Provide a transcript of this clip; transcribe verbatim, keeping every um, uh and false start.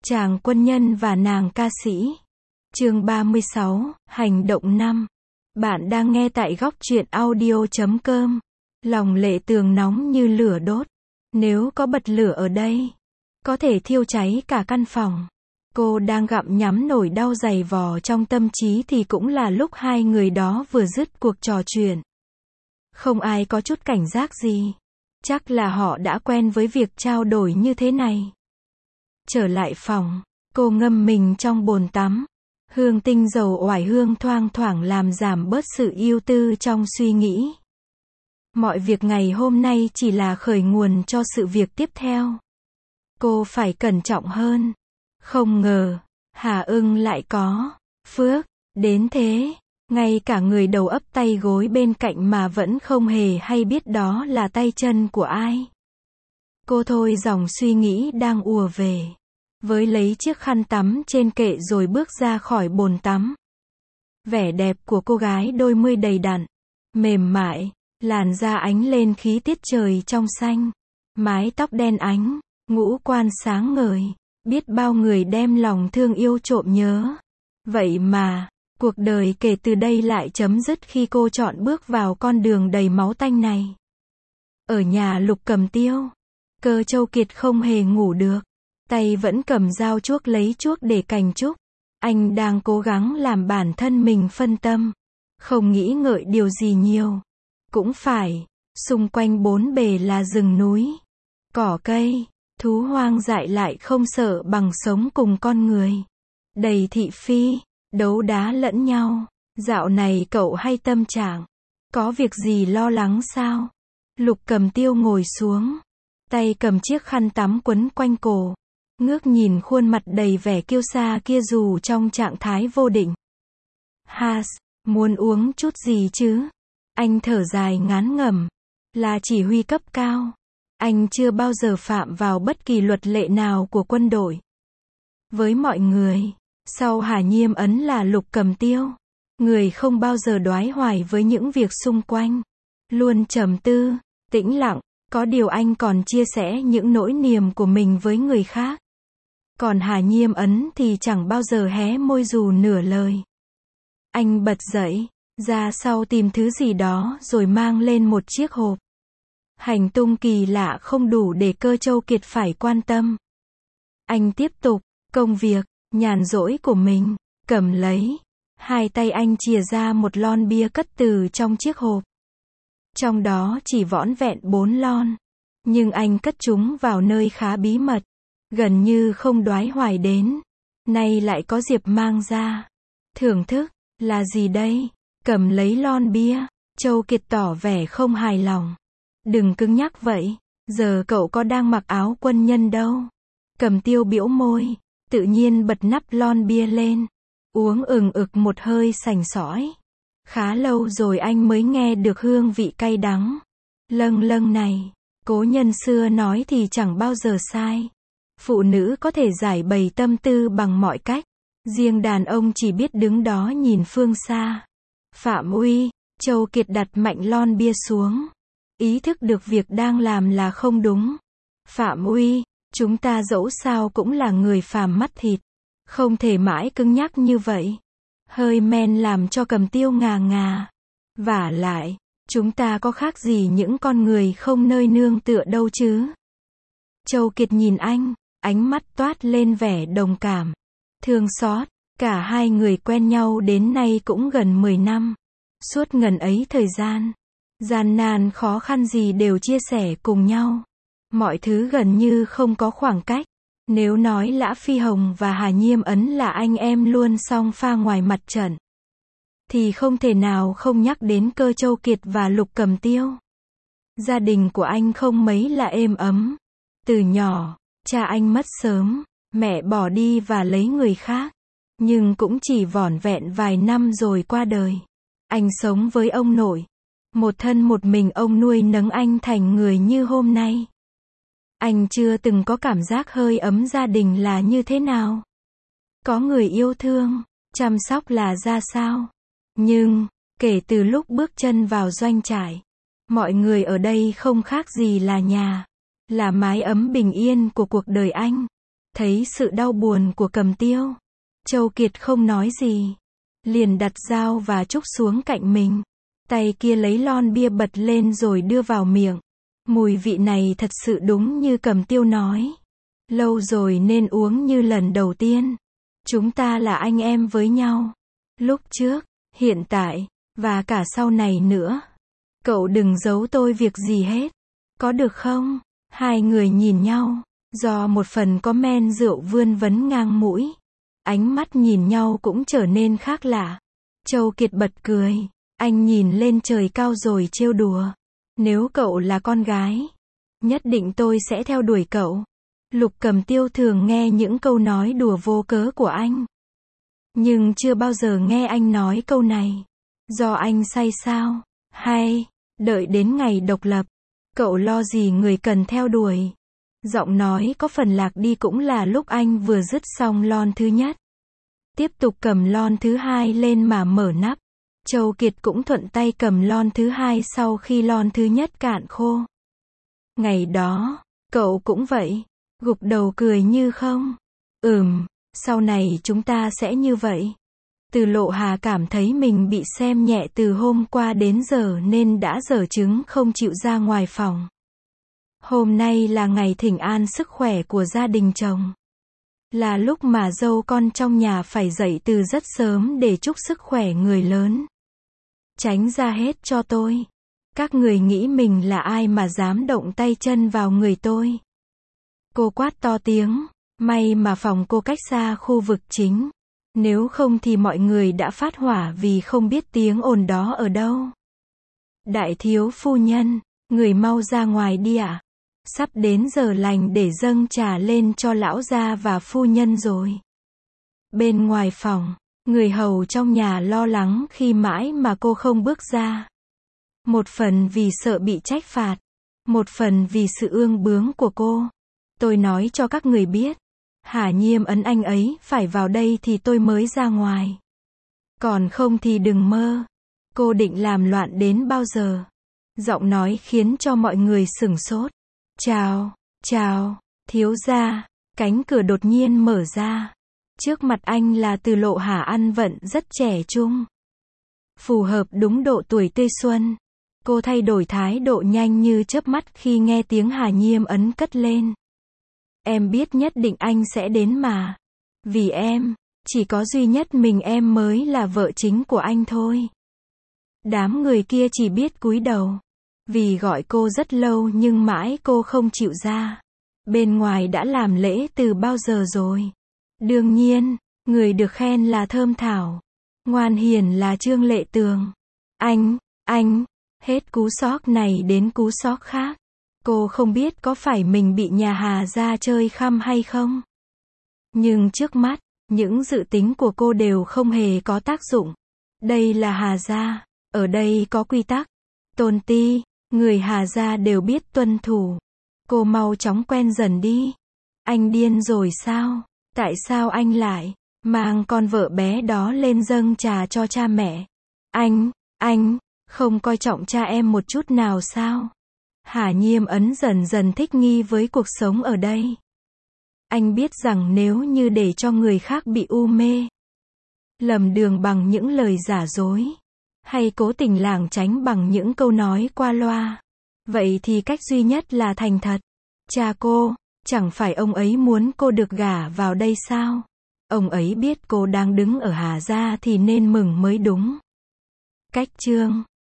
Chàng quân nhân và nàng ca sĩ. Chương ba mươi sáu, hành động năm. Bạn đang nghe tại góc truyện audio chấm com. Lòng Lệ Tường nóng như lửa đốt. Nếu có bật lửa ở đây, có thể thiêu cháy cả căn phòng. Cô đang gặm nhắm nỗi đau dày vò trong tâm trí thì cũng là lúc hai người đó vừa dứt cuộc trò chuyện. Không ai có chút cảnh giác gì. Chắc là họ đã quen với việc trao đổi như thế này. Trở lại phòng, cô ngâm mình trong bồn tắm. Hương tinh dầu oải hương thoang thoảng làm giảm bớt sự ưu tư trong suy nghĩ. Mọi việc ngày hôm nay chỉ là khởi nguồn cho sự việc tiếp theo. Cô phải cẩn trọng hơn. Không ngờ, Hà Ưng lại có phước đến thế. Ngay cả người đầu ấp tay gối bên cạnh mà vẫn không hề hay biết đó là tay chân của ai. Cô thôi dòng suy nghĩ đang ùa về. Với lấy chiếc khăn tắm trên kệ rồi bước ra khỏi bồn tắm. Vẻ đẹp của cô gái đôi mươi đầy đặn, mềm mại, làn da ánh lên khí tiết trời trong xanh. Mái tóc đen ánh, ngũ quan sáng ngời, biết bao người đem lòng thương yêu trộm nhớ. Vậy mà, cuộc đời kể từ đây lại chấm dứt khi cô chọn bước vào con đường đầy máu tanh này. Ở nhà Lục Cầm Tiêu, Cơ Châu Kiệt không hề ngủ được. Tay vẫn cầm dao chuốc lấy chuốc để cành trúc. Anh đang cố gắng làm bản thân mình phân tâm. Không nghĩ ngợi điều gì nhiều. Cũng phải, xung quanh bốn bề là rừng núi, cỏ cây, thú hoang dại lại không sợ bằng sống cùng con người. Đầy thị phi, đấu đá lẫn nhau. Dạo này cậu hay tâm trạng? Có việc gì lo lắng sao? Lục Cầm Tiêu ngồi xuống. Tay cầm chiếc khăn tắm quấn quanh cổ. Ngước nhìn khuôn mặt đầy vẻ kiêu sa kia dù trong trạng thái vô định. Has, muốn uống chút gì chứ? Anh thở dài ngán ngẩm. Là chỉ huy cấp cao. Anh chưa bao giờ phạm vào bất kỳ luật lệ nào của quân đội. Với mọi người, sau Hà Nhiêm Ấn là Lục Cầm Tiêu. Người không bao giờ đoái hoài với những việc xung quanh. Luôn trầm tư, tĩnh lặng. Có điều anh còn chia sẻ những nỗi niềm của mình với người khác. Còn Hà Nhiêm Ấn thì chẳng bao giờ hé môi dù nửa lời. Anh bật dậy, ra sau tìm thứ gì đó rồi mang lên một chiếc hộp. Hành tung kỳ lạ không đủ để Cơ Châu Kiệt phải quan tâm. Anh tiếp tục công việc nhàn rỗi của mình, cầm lấy. Hai tay anh chìa ra một lon bia cất từ trong chiếc hộp. Trong đó chỉ vỏn vẹn bốn lon. Nhưng anh cất chúng vào nơi khá bí mật. Gần như không đoái hoài đến. Nay lại có Diệp mang ra. Thưởng thức, là gì đây? Cầm lấy lon bia. Châu Kiệt tỏ vẻ không hài lòng. Đừng cứng nhắc vậy. Giờ cậu có đang mặc áo quân nhân đâu. Cầm Tiêu bĩu môi. Tự nhiên bật nắp lon bia lên. Uống ừng ực một hơi sành sỏi. Khá lâu rồi anh mới nghe được hương vị cay đắng. Lâng lâng này. Cố nhân xưa nói thì chẳng bao giờ sai. Phụ nữ có thể giải bày tâm tư bằng mọi cách. Riêng đàn ông chỉ biết đứng đó nhìn phương xa. Phạm Uy, Châu Kiệt đặt mạnh lon bia xuống. Ý thức được việc đang làm là không đúng. Phạm Uy, chúng ta dẫu sao cũng là người phàm mắt thịt. Không thể mãi cứng nhắc như vậy. Hơi men làm cho Cầm Tiêu ngà ngà. Vả lại, chúng ta có khác gì những con người không nơi nương tựa đâu chứ? Châu Kiệt nhìn anh, ánh mắt toát lên vẻ đồng cảm, thương xót. Cả hai người quen nhau đến nay cũng gần mười năm. Suốt ngần ấy thời gian, gian nan khó khăn gì đều chia sẻ cùng nhau. Mọi thứ gần như không có khoảng cách. Nếu nói Lã Phi Hồng và Hà Nhiêm Ấn là anh em luôn song pha ngoài mặt trận, thì không thể nào không nhắc đến Cơ Châu Kiệt và Lục Cầm Tiêu. Gia đình của anh không mấy là êm ấm. Từ nhỏ, cha anh mất sớm, mẹ bỏ đi và lấy người khác. Nhưng cũng chỉ vỏn vẹn vài năm rồi qua đời. Anh sống với ông nội. Một thân một mình ông nuôi nấng anh thành người như hôm nay. Anh chưa từng có cảm giác hơi ấm gia đình là như thế nào. Có người yêu thương, chăm sóc là ra sao. Nhưng, kể từ lúc bước chân vào doanh trại, mọi người ở đây không khác gì là nhà. Là mái ấm bình yên của cuộc đời anh. Thấy sự đau buồn của Cầm Tiêu, Châu Kiệt không nói gì, liền đặt dao và trúc xuống cạnh mình. Tay kia lấy lon bia bật lên rồi đưa vào miệng. Mùi vị này thật sự đúng như Cầm Tiêu nói. Lâu rồi nên uống như lần đầu tiên. Chúng ta là anh em với nhau. Lúc trước, hiện tại, và cả sau này nữa. Cậu đừng giấu tôi việc gì hết. Có được không? Hai người nhìn nhau. Do một phần có men rượu vươn vấn ngang mũi. Ánh mắt nhìn nhau cũng trở nên khác lạ. Châu Kiệt bật cười. Anh nhìn lên trời cao rồi trêu đùa. Nếu cậu là con gái, nhất định tôi sẽ theo đuổi cậu. Lục Cầm Tiêu thường nghe những câu nói đùa vô cớ của anh. Nhưng chưa bao giờ nghe anh nói câu này. Do anh say sao? Hay, đợi đến ngày độc lập, cậu lo gì người cần theo đuổi? Giọng nói có phần lạc đi cũng là lúc anh vừa dứt xong lon thứ nhất. Tiếp tục cầm lon thứ hai lên mà mở nắp. Châu Kiệt cũng thuận tay cầm lon thứ hai sau khi lon thứ nhất cạn khô. Ngày đó, cậu cũng vậy. Gục đầu cười như không. Ừm, sau này chúng ta sẽ như vậy. Từ Lộ Hà cảm thấy mình bị xem nhẹ từ hôm qua đến giờ nên đã giở trứng không chịu ra ngoài phòng. Hôm nay là ngày thỉnh an sức khỏe của gia đình chồng. Là lúc mà dâu con trong nhà phải dậy từ rất sớm để chúc sức khỏe người lớn. Tránh ra hết cho tôi. Các người nghĩ mình là ai mà dám động tay chân vào người tôi. Cô quát to tiếng. May mà phòng cô cách xa khu vực chính. Nếu không thì mọi người đã phát hỏa vì không biết tiếng ồn đó ở đâu. Đại thiếu phu nhân, người mau ra ngoài đi ạ. À? Sắp đến giờ lành để dâng trà lên cho lão gia và phu nhân rồi. Bên ngoài phòng, người hầu trong nhà lo lắng khi mãi mà cô không bước ra. Một phần vì sợ bị trách phạt, một phần vì sự ương bướng của cô. Tôi nói cho các người biết, Hà Nhiêm ấn anh ấy phải vào đây thì tôi mới ra ngoài. Còn không thì đừng mơ. Cô định làm loạn đến bao giờ? Giọng nói khiến cho mọi người sửng sốt. Chào, chào, thiếu gia. Cánh cửa đột nhiên mở ra. Trước mặt anh là Từ Lộ Hà ăn vận rất trẻ trung. Phù hợp đúng độ tuổi tươi xuân. Cô thay đổi thái độ nhanh như chớp mắt khi nghe tiếng Hà Nhiêm ấn cất lên. Em biết nhất định anh sẽ đến mà. Vì em, chỉ có duy nhất mình em mới là vợ chính của anh thôi. Đám người kia chỉ biết cúi đầu. Vì gọi cô rất lâu nhưng mãi cô không chịu ra. Bên ngoài đã làm lễ từ bao giờ rồi. Đương nhiên, người được khen là Thơm Thảo. Ngoan hiền là Trương Lệ Tường. Anh, anh, hết cú sốc này đến cú sốc khác. Cô không biết có phải mình bị nhà Hà gia chơi khăm hay không. Nhưng trước mắt, những dự tính của cô đều không hề có tác dụng. Đây là Hà gia, ở đây có quy tắc. Tôn ti, người Hà gia đều biết tuân thủ. Cô mau chóng quen dần đi. Anh điên rồi sao? Tại sao anh lại mang con vợ bé đó lên dâng trà cho cha mẹ? Anh, anh, không coi trọng cha em một chút nào sao? Hà Nhiêm ấn dần dần thích nghi với cuộc sống ở đây. Anh biết rằng nếu như để cho người khác bị u mê, lầm đường bằng những lời giả dối, hay cố tình lảng tránh bằng những câu nói qua loa, vậy thì cách duy nhất là thành thật. Cha cô, chẳng phải ông ấy muốn cô được gả vào đây sao? Ông ấy biết cô đang đứng ở Hà gia thì nên mừng mới đúng. Cách chương